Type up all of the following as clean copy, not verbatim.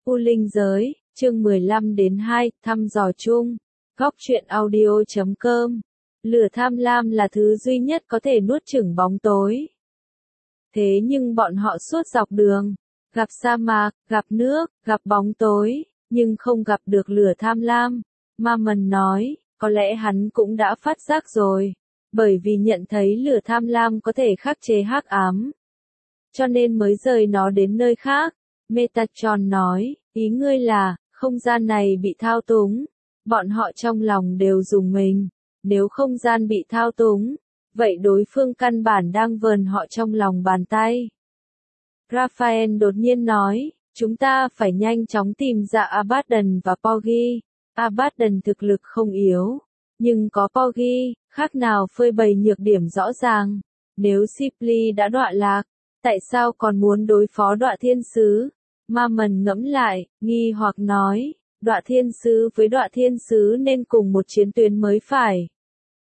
U Linh Giới, chương 15-2, thăm dò chung. Góc truyện audio.com. Lửa tham lam là thứ duy nhất có thể nuốt chửng bóng tối. Thế nhưng bọn họ suốt dọc đường, gặp sa mạc, gặp nước, gặp bóng tối, nhưng không gặp được lửa tham lam. Ma Mần nói, có lẽ hắn cũng đã phát giác rồi, bởi vì nhận thấy lửa tham lam có thể khắc chế hắc ám, cho nên mới rời nó đến nơi khác. Metatron nói, ý ngươi là, không gian này bị thao túng, bọn họ trong lòng đều rùng mình, nếu không gian bị thao túng, vậy đối phương căn bản đang vờn họ trong lòng bàn tay. Raphael đột nhiên nói, chúng ta phải nhanh chóng tìm ra Abaddon và Porgy. Abaddon thực lực không yếu, nhưng có Porgy, khác nào phơi bày nhược điểm rõ ràng. Nếu Sibley đã đọa lạc, tại sao còn muốn đối phó đọa thiên sứ? Ma Mần ngẫm lại, nghi hoặc nói, đọa thiên sứ với đọa thiên sứ nên cùng một chiến tuyến mới phải.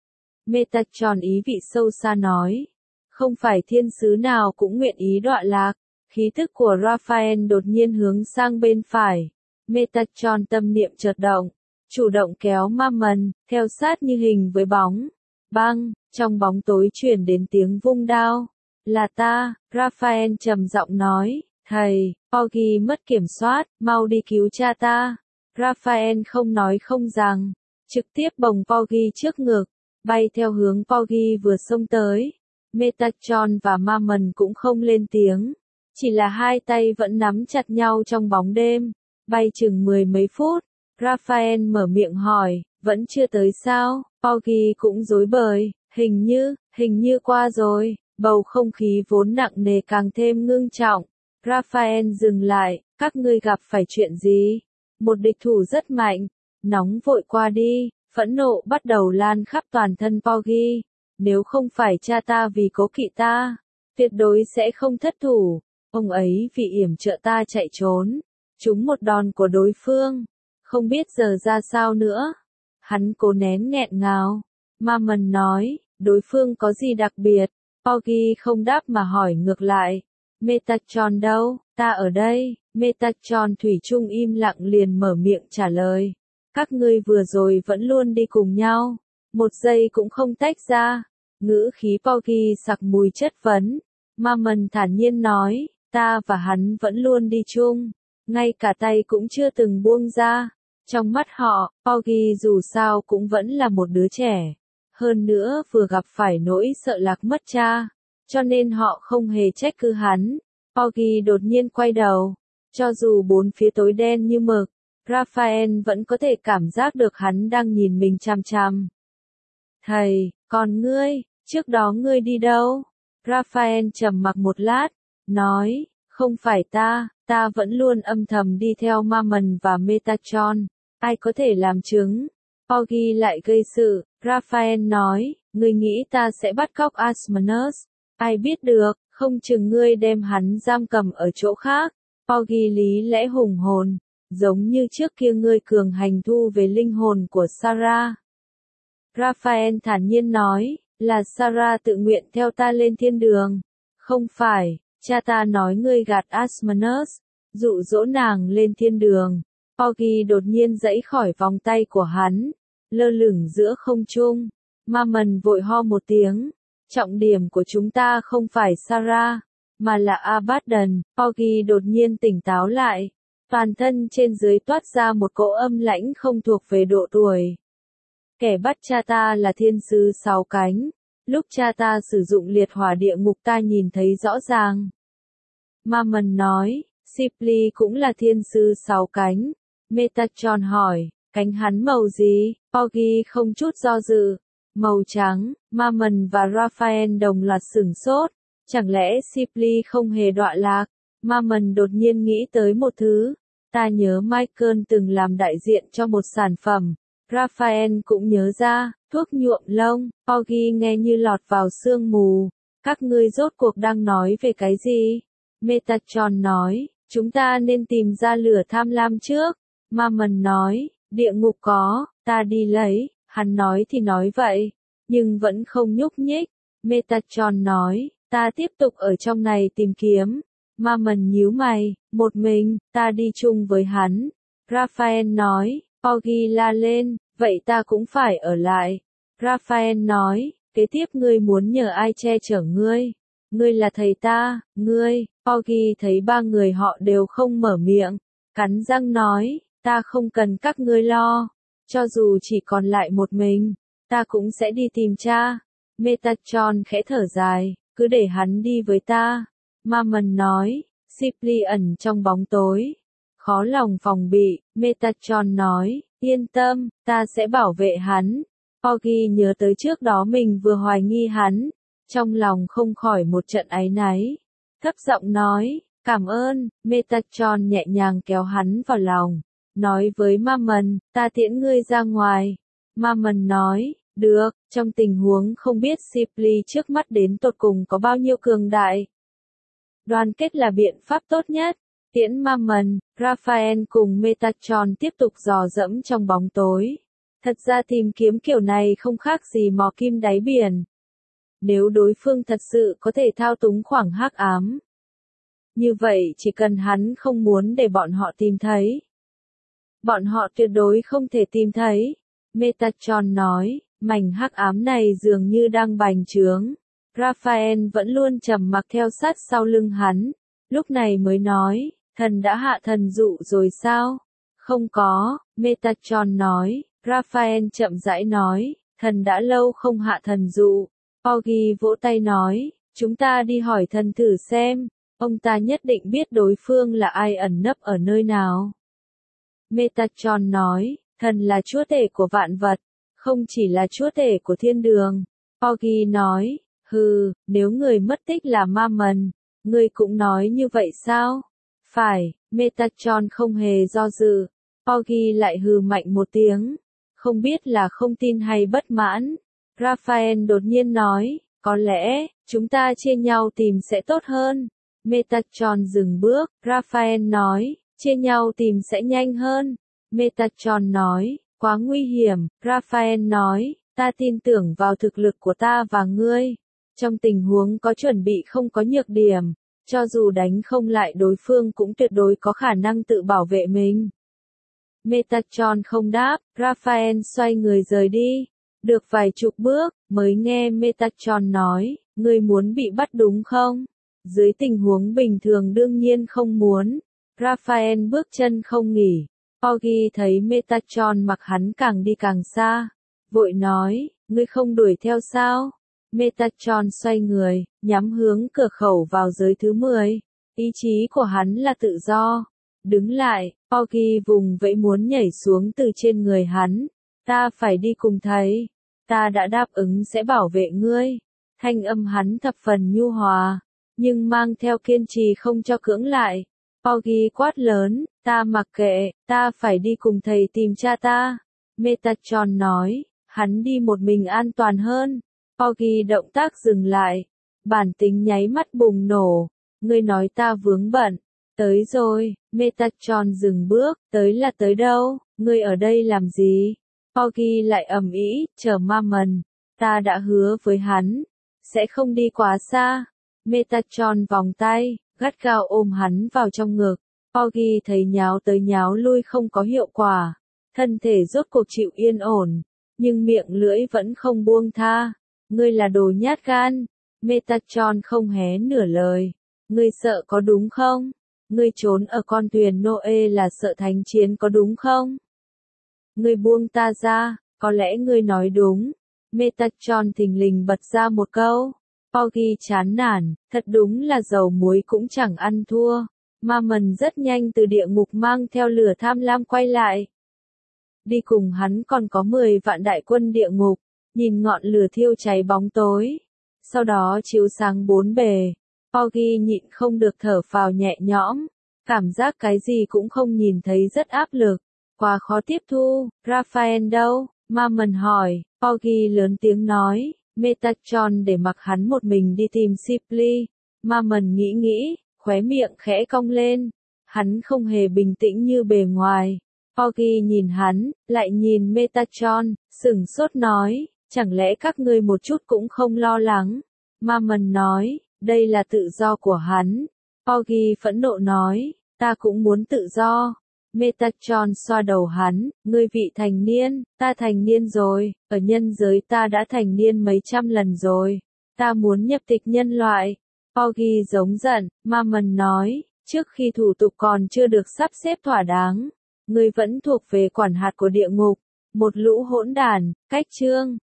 Metatron ý vị sâu xa nói, không phải thiên sứ nào cũng nguyện ý đọa lạc. Khí thức của Raphael đột nhiên hướng sang bên phải. Metatron tâm niệm chợt động, chủ động kéo Ma Mần, theo sát như hình với bóng. Băng, trong bóng tối truyền đến tiếng vung đao. Là ta, Raphael trầm giọng nói, thầy, Porgy mất kiểm soát, mau đi cứu cha ta. Raphael không nói không rằng, trực tiếp bồng Porgy trước ngực, bay theo hướng Porgy vừa xông tới. Metatron và Ma Mần cũng không lên tiếng, chỉ là hai tay vẫn nắm chặt nhau trong bóng đêm. Bay chừng 10 mấy phút, Raphael mở miệng hỏi, vẫn chưa tới sao? Porgy cũng rối bời, hình như qua rồi. Bầu không khí vốn nặng nề càng thêm ngưng trọng. Raphael dừng lại, các ngươi gặp phải chuyện gì? Một địch thủ rất mạnh, nóng vội qua đi, phẫn nộ bắt đầu lan khắp toàn thân Porgy. Nếu không phải cha ta vì cố kỵ ta, tuyệt đối sẽ không thất thủ. Ông ấy vì yểm trợ ta chạy trốn, trúng một đòn của đối phương, không biết giờ ra sao nữa. Hắn cố nén nghẹn ngào. Ma Mần nói, đối phương có gì đặc biệt? Porgy không đáp mà hỏi ngược lại. Metatron đâu? Ta ở đây. Metatron thủy chung im lặng liền mở miệng trả lời. Các ngươi vừa rồi vẫn luôn đi cùng nhau, một giây cũng không tách ra. Ngữ khí Porgy sặc mùi chất vấn. Ma Mần thản nhiên nói, ta và hắn vẫn luôn đi chung, ngay cả tay cũng chưa từng buông ra. Trong mắt họ, Porgy dù sao cũng vẫn là một đứa trẻ. Hơn nữa vừa gặp phải nỗi sợ lạc mất cha, cho nên họ không hề trách cứ hắn. Porgy đột nhiên quay đầu, cho dù bốn phía tối đen như mực, Raphael vẫn có thể cảm giác được hắn đang nhìn mình chằm chằm. Thầy, còn ngươi, trước đó ngươi đi đâu? Raphael trầm mặc một lát, nói, không phải ta vẫn luôn âm thầm đi theo Ma Mần và Metatron, ai có thể làm chứng? Porgy lại gây sự. Raphael nói, ngươi nghĩ ta sẽ bắt cóc Asmodeus? Ai biết được, không chừng ngươi đem hắn giam cầm ở chỗ khác. Porgy lý lẽ hùng hồn, giống như trước kia ngươi cường hành thu về linh hồn của Sarah. Raphael thản nhiên nói, là Sarah tự nguyện theo ta lên thiên đường. Không phải, cha ta nói ngươi gạt Asmodeus, dụ dỗ nàng lên thiên đường. Porgy đột nhiên giãy khỏi vòng tay của hắn, lơ lửng giữa không trung. Ma Mần vội ho một tiếng. Trọng điểm của chúng ta không phải Sarah, mà là Abaddon. Porgy đột nhiên tỉnh táo lại. Toàn thân trên dưới toát ra một cỗ âm lãnh không thuộc về độ tuổi. Kẻ bắt cha ta là thiên sứ 6 cánh. Lúc cha ta sử dụng liệt hỏa địa ngục ta nhìn thấy rõ ràng. Ma Mần nói, Sibley cũng là thiên sứ 6 cánh. Metatron hỏi, cánh hắn màu gì? Porgy không chút do dự. Màu trắng. Ma Mần và Raphael đồng loạt sửng sốt. Chẳng lẽ Sibley không hề đọa lạc? Ma Mần đột nhiên nghĩ tới một thứ. Ta nhớ Michael từng làm đại diện cho một sản phẩm. Raphael cũng nhớ ra, thuốc nhuộm lông. Porgy nghe như lọt vào sương mù. Các ngươi rốt cuộc đang nói về cái gì? Metatron nói, chúng ta nên tìm ra lửa tham lam trước. Ma Mần nói, địa ngục có, ta đi lấy. Hắn nói thì nói vậy, nhưng vẫn không nhúc nhích. Metatron nói, ta tiếp tục ở trong này tìm kiếm. Ma Mần nhíu mày, một mình, ta đi chung với hắn. Raphael nói, Porgy la lên, vậy ta cũng phải ở lại. Raphael nói, kế tiếp ngươi muốn nhờ ai che chở ngươi? Ngươi là thầy ta, ngươi. Porgy thấy ba người họ đều không mở miệng, cắn răng nói, ta không cần các ngươi lo. Cho dù chỉ còn lại một mình, ta cũng sẽ đi tìm cha. Metatron khẽ thở dài, cứ để hắn đi với ta. Ma Mần nói, Sipli ẩn trong bóng tối, khó lòng phòng bị. Metatron nói, yên tâm, ta sẽ bảo vệ hắn. Porgy nhớ tới trước đó mình vừa hoài nghi hắn, trong lòng không khỏi một trận áy náy. Thấp giọng nói, cảm ơn. Metatron nhẹ nhàng kéo hắn vào lòng, nói với Ma Mần, ta tiễn ngươi ra ngoài. Ma Mần nói, được, trong tình huống không biết Sipli trước mắt đến tột cùng có bao nhiêu cường đại. Đoàn kết là biện pháp tốt nhất. Tiễn Ma Mần, Raphael cùng Metatron tiếp tục dò dẫm trong bóng tối. Thật ra tìm kiếm kiểu này không khác gì mò kim đáy biển. Nếu đối phương thật sự có thể thao túng khoảng hắc ám, như vậy chỉ cần hắn không muốn để bọn họ tìm thấy, bọn họ tuyệt đối không thể tìm thấy. Metatron nói, mảnh hắc ám này dường như đang bành trướng. Raphael vẫn luôn trầm mặc theo sát sau lưng hắn, lúc này mới nói, thần đã hạ thần dụ rồi sao? Không có. Metatron nói. Raphael chậm rãi nói, thần đã lâu không hạ thần dụ. Porgy vỗ tay nói, chúng ta đi hỏi thần thử xem, ông ta nhất định biết đối phương là ai ẩn nấp ở nơi nào. Metatron nói, thần là chúa tể của vạn vật, không chỉ là chúa tể của thiên đường. Porgy nói, hừ, nếu người mất tích là Ma Mần, ngươi cũng nói như vậy sao? Phải. Metatron không hề do dự. Porgy lại hừ mạnh một tiếng, không biết là không tin hay bất mãn. Raphael đột nhiên nói, có lẽ, chúng ta chia nhau tìm sẽ tốt hơn. Metatron dừng bước. Raphael nói, chia nhau tìm sẽ nhanh hơn. Metatron nói, quá nguy hiểm. Raphael nói, ta tin tưởng vào thực lực của ta và ngươi. Trong tình huống có chuẩn bị không có nhược điểm, cho dù đánh không lại đối phương cũng tuyệt đối có khả năng tự bảo vệ mình. Metatron không đáp. Raphael xoay người rời đi. Được vài chục bước, mới nghe Metatron nói, ngươi muốn bị bắt đúng không? Dưới tình huống bình thường đương nhiên không muốn. Raphael bước chân không nghỉ. Porgy thấy Metatron mặc hắn càng đi càng xa, vội nói, ngươi không đuổi theo sao? Metatron xoay người, nhắm hướng cửa khẩu vào giới thứ 10. Ý chí của hắn là tự do. Đứng lại, Porgy vùng vẫy muốn nhảy xuống từ trên người hắn. Ta phải đi cùng thầy. Ta đã đáp ứng sẽ bảo vệ ngươi. Thanh âm hắn thập phần nhu hòa, nhưng mang theo kiên trì không cho cưỡng lại. Porgy quát lớn, ta mặc kệ, ta phải đi cùng thầy tìm cha ta. Metatron nói, hắn đi một mình an toàn hơn. Porgy động tác dừng lại. Bản tính nháy mắt bùng nổ. Ngươi nói ta vướng bận. Tới rồi. Metatron dừng bước. Tới là tới đâu? Ngươi ở đây làm gì? Porgy lại ầm ĩ, chờ Ma Mần. Ta đã hứa với hắn, sẽ không đi quá xa. Metatron vòng tay, gắt gao ôm hắn vào trong ngực. Porgy thấy nháo tới nháo lui không có hiệu quả. Thân thể rốt cuộc chịu yên ổn, nhưng miệng lưỡi vẫn không buông tha. Ngươi là đồ nhát gan. Metatron không hé nửa lời. Ngươi sợ có đúng không? Ngươi trốn ở con thuyền Noe là sợ thánh chiến có đúng không? Ngươi buông ta ra, có lẽ ngươi nói đúng. Metatron thình lình bật ra một câu. Porgy chán nản, thật đúng là dầu muối cũng chẳng ăn thua. Ma Mần rất nhanh từ địa ngục mang theo lửa tham lam quay lại. Đi cùng hắn còn có 10 vạn đại quân địa ngục, nhìn ngọn lửa thiêu cháy bóng tối. Sau đó chiếu sáng bốn bề. Porgy nhịn không được thở phào nhẹ nhõm. Cảm giác cái gì cũng không nhìn thấy rất áp lực. Quá khó tiếp thu. Raphael đâu? Ma Mần hỏi. Porgy lớn tiếng nói. Metatron để mặc hắn một mình đi tìm Sipli. Ma Mần nghĩ nghĩ, khóe miệng khẽ cong lên. Hắn không hề bình tĩnh như bề ngoài. Porgy nhìn hắn, lại nhìn Metatron, sửng sốt nói, chẳng lẽ các ngươi một chút cũng không lo lắng? Ma Mần nói, đây là tự do của hắn. Porgy phẫn nộ nói, ta cũng muốn tự do. Metatron xoa đầu hắn, ngươi vị thành niên, ta thành niên rồi, ở nhân giới ta đã thành niên mấy trăm lần rồi, ta muốn nhập tịch nhân loại. Porgy giống giận, Mammon nói, trước khi thủ tục còn chưa được sắp xếp thỏa đáng, ngươi vẫn thuộc về quản hạt của địa ngục, một lũ hỗn đản, cách chương.